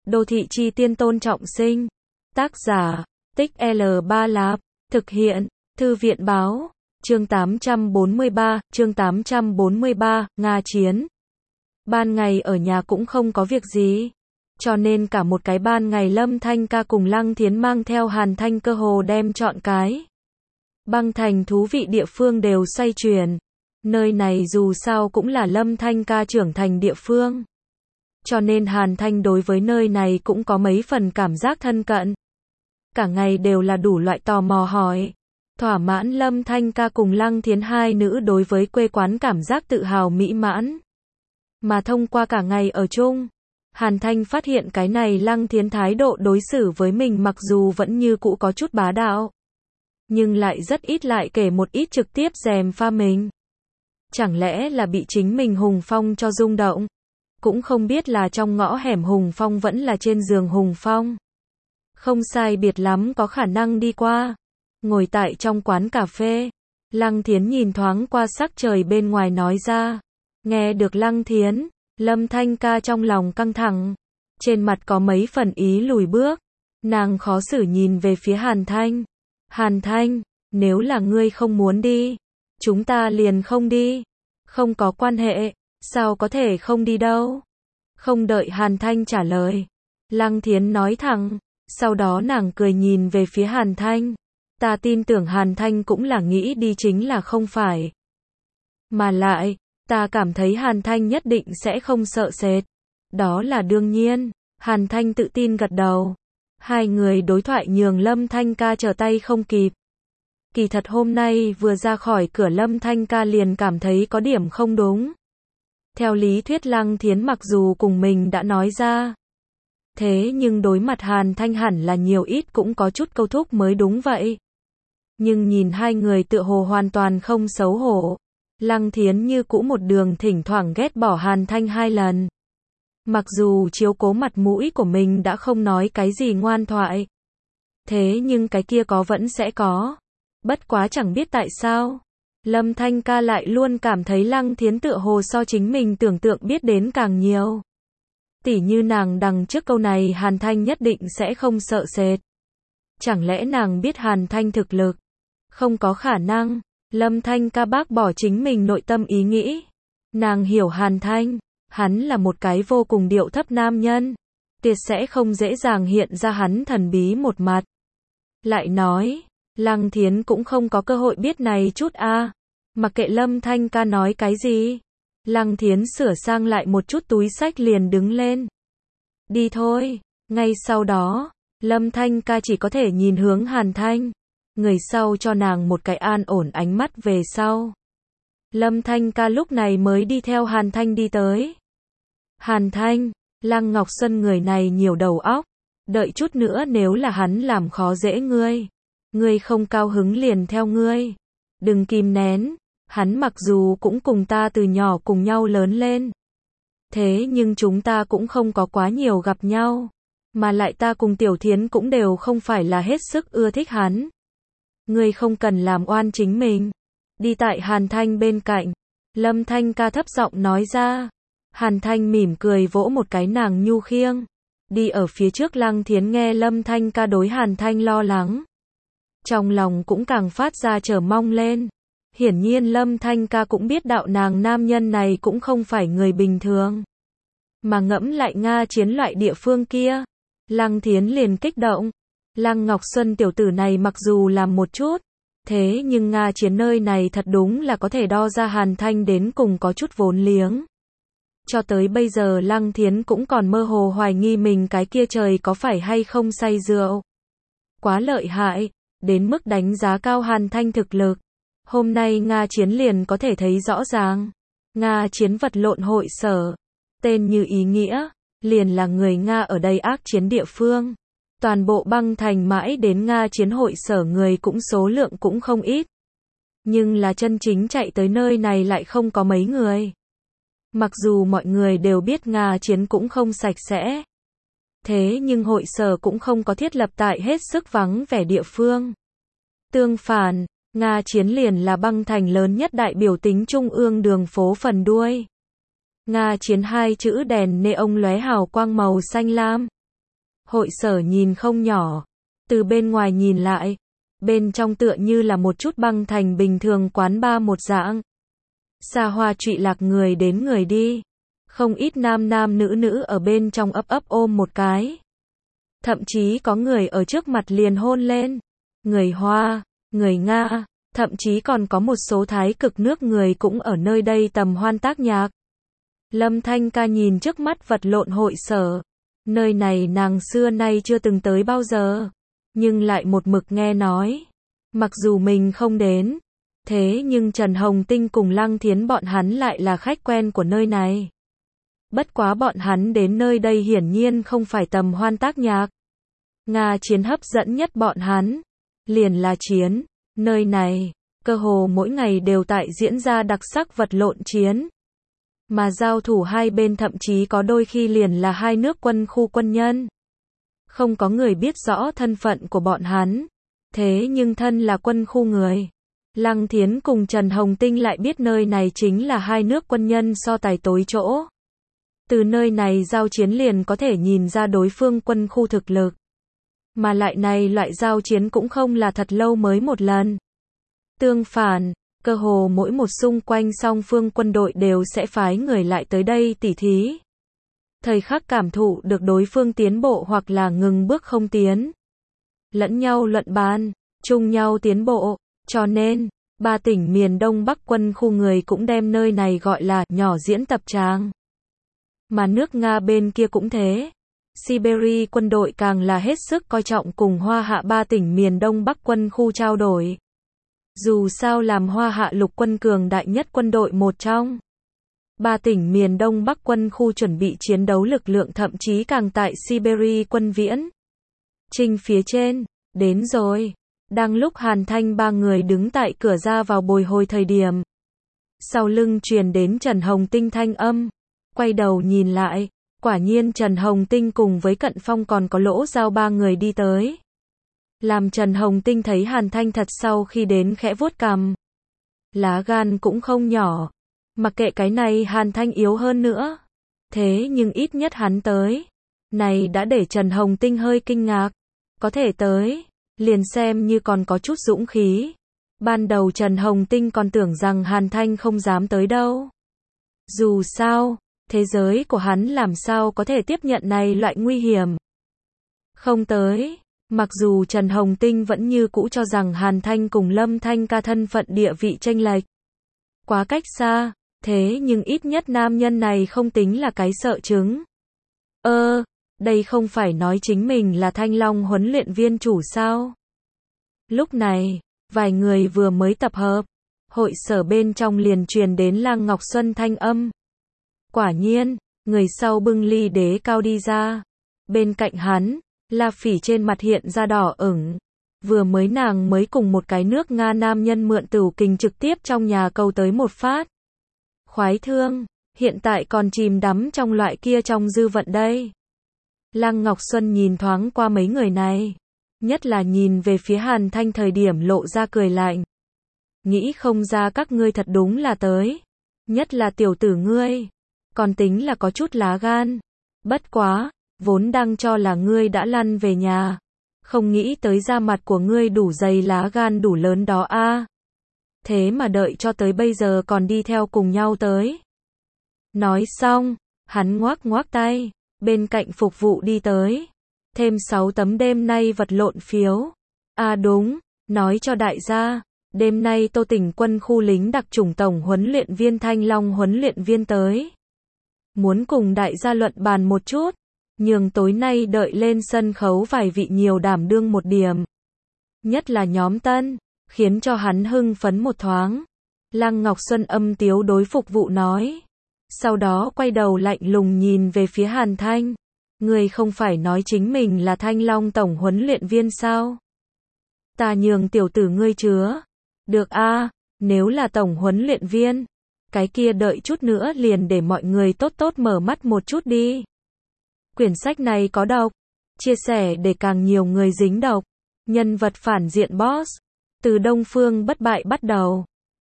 Đô thị chi tiên Tôn Trọng Sinh. Tác giả, Tích L3 Lạp. Thực hiện, Thư viện báo. Chương 843, Nga chiến. Ban ngày ở nhà cũng không có việc gì. Cho nên cả một cái ban ngày Lâm Thanh Ca cùng Lăng Thiến mang theo Hàn Thanh cơ hồ đem chọn cái Băng Thành thú vị địa phương đều xoay chuyển. Nơi này dù sao cũng là Lâm Thanh Ca trưởng thành địa phương. Cho nên Hàn Thanh đối với nơi này cũng có mấy phần cảm giác thân cận. Cả ngày đều là đủ loại tò mò hỏi. Thỏa mãn Lâm Thanh Ca cùng Lăng Thiến hai nữ đối với quê quán cảm giác tự hào mỹ mãn. Mà thông qua cả ngày ở chung, Hàn Thanh phát hiện cái này Lăng Thiến thái độ đối xử với mình mặc dù vẫn như cũ có chút bá đạo, nhưng lại rất ít lại kể một ít trực tiếp gièm pha mình. Chẳng lẽ là bị chính mình hùng phong cho rung động? Cũng không biết là trong ngõ hẻm hùng phong vẫn là trên giường hùng phong. Không sai biệt lắm có khả năng đi qua. Ngồi tại trong quán cà phê, Lăng Thiến nhìn thoáng qua sắc trời bên ngoài nói ra. Nghe được Lăng Thiến, Lâm Thanh Ca trong lòng căng thẳng, trên mặt có mấy phần ý lùi bước. Nàng khó xử nhìn về phía Hàn Thanh. Hàn Thanh, nếu là ngươi không muốn đi, chúng ta liền không đi. Không có quan hệ, sao có thể không đi đâu. Không đợi Hàn Thanh trả lời, Lăng Thiến nói thẳng. Sau đó nàng cười nhìn về phía Hàn Thanh. Ta tin tưởng Hàn Thanh cũng là nghĩ đi chính là không phải. Mà lại, ta cảm thấy Hàn Thanh nhất định sẽ không sợ sệt. Đó là đương nhiên. Hàn Thanh tự tin gật đầu. Hai người đối thoại nhường Lâm Thanh Ca trở tay không kịp. Kỳ thật hôm nay vừa ra khỏi cửa Lâm Thanh Ca liền cảm thấy có điểm không đúng. Theo lý thuyết Lăng Thiến mặc dù cùng mình đã nói ra, thế nhưng đối mặt Hàn Thanh hẳn là nhiều ít cũng có chút câu thúc mới đúng vậy. Nhưng nhìn hai người tựa hồ hoàn toàn không xấu hổ. Lăng Thiến như cũ một đường thỉnh thoảng ghét bỏ Hàn Thanh hai lần. Mặc dù chiếu cố mặt mũi của mình đã không nói cái gì ngoan thoại, thế nhưng cái kia có vẫn sẽ có. Bất quá chẳng biết tại sao, Lâm Thanh Ca lại luôn cảm thấy Lăng Thiến tựa hồ so chính mình tưởng tượng biết đến càng nhiều. Tỉ như nàng đằng trước câu này Hàn Thanh nhất định sẽ không sợ sệt. Chẳng lẽ nàng biết Hàn Thanh thực lực? Không có khả năng. Lâm Thanh Ca bác bỏ chính mình nội tâm ý nghĩ. Nàng hiểu Hàn Thanh, hắn là một cái vô cùng điệu thấp nam nhân, tuyệt sẽ không dễ dàng hiện ra hắn thần bí một mặt. Lại nói, Lăng Thiến cũng không có cơ hội biết này chút a. Mặc kệ Lâm Thanh Ca nói cái gì, Lăng Thiến sửa sang lại một chút túi xách liền đứng lên. Đi thôi. Ngay sau đó, Lâm Thanh Ca chỉ có thể nhìn hướng Hàn Thanh. Người sau cho nàng một cái an ổn ánh mắt về sau. Lâm Thanh Ca lúc này mới đi theo Hàn Thanh đi tới. Hàn Thanh, Lăng Ngọc Xuân người này nhiều đầu óc. Đợi chút nữa nếu là hắn làm khó dễ ngươi, ngươi không cao hứng liền theo ngươi. Đừng kìm nén, hắn mặc dù cũng cùng ta từ nhỏ cùng nhau lớn lên. Thế nhưng chúng ta cũng không có quá nhiều gặp nhau. Mà lại ta cùng Tiểu Thiến cũng đều không phải là hết sức ưa thích hắn. Ngươi không cần làm oan chính mình. Đi tại Hàn Thanh bên cạnh, Lâm Thanh Ca thấp giọng nói ra. Hàn Thanh mỉm cười vỗ một cái nàng nhu khiêng. Đi ở phía trước Lăng Thiến nghe Lâm Thanh Ca đối Hàn Thanh lo lắng, trong lòng cũng càng phát ra chờ mong lên. Hiển nhiên Lâm Thanh Ca cũng biết đạo nàng nam nhân này cũng không phải người bình thường. Mà ngẫm lại Nga chiến loại địa phương kia, Lăng Thiến liền kích động. Lăng Ngọc Xuân tiểu tử này mặc dù làm một chút, thế nhưng Nga chiến nơi này thật đúng là có thể đo ra Hàn Thanh đến cùng có chút vốn liếng. Cho tới bây giờ Lăng Thiến cũng còn mơ hồ hoài nghi mình cái kia trời có phải hay không say rượu. Quá lợi hại, đến mức đánh giá cao Hàn Thanh thực lực. Hôm nay Nga chiến liền có thể thấy rõ ràng. Nga chiến vật lộn hội sở, tên như ý nghĩa, liền là người Nga ở đây ác chiến địa phương. Toàn bộ băng thành mãi đến Nga chiến hội sở người cũng số lượng cũng không ít. Nhưng là chân chính chạy tới nơi này lại không có mấy người. Mặc dù mọi người đều biết Nga chiến cũng không sạch sẽ. Thế nhưng hội sở cũng không có thiết lập tại hết sức vắng vẻ địa phương. Tương phản, Nga chiến liền là băng thành lớn nhất đại biểu tính trung ương đường phố phần đuôi. Nga chiến hai chữ đèn neon lóe hào quang màu xanh lam. Hội sở nhìn không nhỏ. Từ bên ngoài nhìn lại, bên trong tựa như là một chút băng thành bình thường quán bar một dạng. Xa hoa trụy lạc người đến người đi. Không ít nam nam nữ nữ ở bên trong ấp ấp ôm một cái. Thậm chí có người ở trước mặt liền hôn lên. Người Hoa, người Nga, thậm chí còn có một số thái cực nước người cũng ở nơi đây tầm hoan tác nhạc. Lâm Thanh Ca nhìn trước mắt vật lộn hội sở. Nơi này nàng xưa nay chưa từng tới bao giờ. Nhưng lại một mực nghe nói. Mặc dù mình không đến. Thế nhưng Trần Hồng Tinh cùng Lăng Thiến bọn hắn lại là khách quen của nơi này. Bất quá bọn hắn đến nơi đây hiển nhiên không phải tầm hoan tác nhạc. Nga chiến hấp dẫn nhất bọn hắn. Liền là chiến. Nơi này, cơ hồ mỗi ngày đều tại diễn ra đặc sắc vật lộn chiến. Mà giao thủ hai bên thậm chí có đôi khi liền là hai nước quân khu quân nhân. Không có người biết rõ thân phận của bọn hắn. Thế nhưng thân là quân khu người. Lăng Thiến cùng Trần Hồng Tinh lại biết nơi này chính là hai nước quân nhân so tài tối chỗ. Từ nơi này giao chiến liền có thể nhìn ra đối phương quân khu thực lực. Mà lại này loại giao chiến cũng không là thật lâu mới một lần. Tương phản, cơ hồ mỗi một xung quanh song phương quân đội đều sẽ phái người lại tới đây tỉ thí. Thời khắc cảm thụ được đối phương tiến bộ hoặc là ngừng bước không tiến. Lẫn nhau luận bàn, chung nhau tiến bộ, cho nên, ba tỉnh miền Đông Bắc quân khu người cũng đem nơi này gọi là nhỏ diễn tập tràng. Mà nước Nga bên kia cũng thế. Siberia quân đội càng là hết sức coi trọng cùng Hoa Hạ ba tỉnh miền Đông Bắc quân khu trao đổi. Dù sao làm Hoa Hạ lục quân cường đại nhất quân đội một trong. Ba tỉnh miền Đông Bắc quân khu chuẩn bị chiến đấu lực lượng thậm chí càng tại Siberia quân viễn. Trinh phía trên, đến rồi. Đang lúc Hàn Thanh ba người đứng tại cửa ra vào bồi hồi thời điểm. Sau lưng truyền đến Trần Hồng Tinh thanh âm. Quay đầu nhìn lại, quả nhiên Trần Hồng Tinh cùng với Cận Phong còn có Lỗ Giao ba người đi tới. Làm Trần Hồng Tinh thấy Hàn Thanh thật sau khi đến khẽ vuốt cằm. Lá gan cũng không nhỏ. Mặc kệ cái này Hàn Thanh yếu hơn nữa. Thế nhưng ít nhất hắn tới. Này đã để Trần Hồng Tinh hơi kinh ngạc. Có thể tới, liền xem như còn có chút dũng khí. Ban đầu Trần Hồng Tinh còn tưởng rằng Hàn Thanh không dám tới đâu. Dù sao, thế giới của hắn làm sao có thể tiếp nhận này loại nguy hiểm. Không tới. Mặc dù Trần Hồng Tinh vẫn như cũ cho rằng Hàn Thanh cùng Lâm Thanh Ca thân phận địa vị chênh lệch. Quá cách xa, thế nhưng ít nhất nam nhân này không tính là cái sợ chứng. Đây không phải nói chính mình là Thanh Long huấn luyện viên chủ sao? Lúc này, vài người vừa mới tập hợp, hội sở bên trong liền truyền đến Lang Ngọc Xuân thanh âm. Quả nhiên, người sau bưng ly đế cao đi ra. Bên cạnh hắn, La Phỉ trên mặt hiện ra đỏ ửng. Vừa mới nàng mới cùng một cái nước Nga nam nhân mượn tửu kình trực tiếp trong nhà câu tới một phát. Khoái thương, hiện tại còn chìm đắm trong loại kia trong dư vận đây. Lăng Ngọc Xuân nhìn thoáng qua mấy người này. Nhất là nhìn về phía Hàn Thanh thời điểm lộ ra cười lạnh. Nghĩ không ra các ngươi thật đúng là tới. Nhất là tiểu tử ngươi. Còn tính là có chút lá gan. Bất quá, vốn đang cho là ngươi đã lăn về nhà. Không nghĩ tới da mặt của ngươi đủ dày lá gan đủ lớn đó a. Thế mà đợi cho tới bây giờ còn đi theo cùng nhau tới. Nói xong, hắn ngoác ngoác tay. Bên cạnh phục vụ đi tới. Thêm 6 tấm đêm nay vật lộn phiếu. Đúng, nói cho đại gia. Đêm nay Tô Tỉnh quân khu lính đặc chủng tổng huấn luyện viên Thanh Long huấn luyện viên tới. Muốn cùng đại gia luận bàn một chút. Nhường tối nay đợi lên sân khấu vài vị nhiều đảm đương một điểm. Nhất là nhóm Tân. Khiến cho hắn hưng phấn một thoáng. Lăng Ngọc Xuân âm tiếu đối phục vụ nói. Sau đó quay đầu lạnh lùng nhìn về phía Hàn Thanh. Ngươi không phải nói chính mình là Thanh Long tổng huấn luyện viên sao? Ta nhường tiểu tử ngươi chứa. Được a, nếu là tổng huấn luyện viên. Cái kia đợi chút nữa liền để mọi người tốt tốt mở mắt một chút đi. Quyển sách này có độc. Chia sẻ để càng nhiều người dính độc. Nhân vật phản diện boss. Từ Đông Phương bất bại bắt đầu.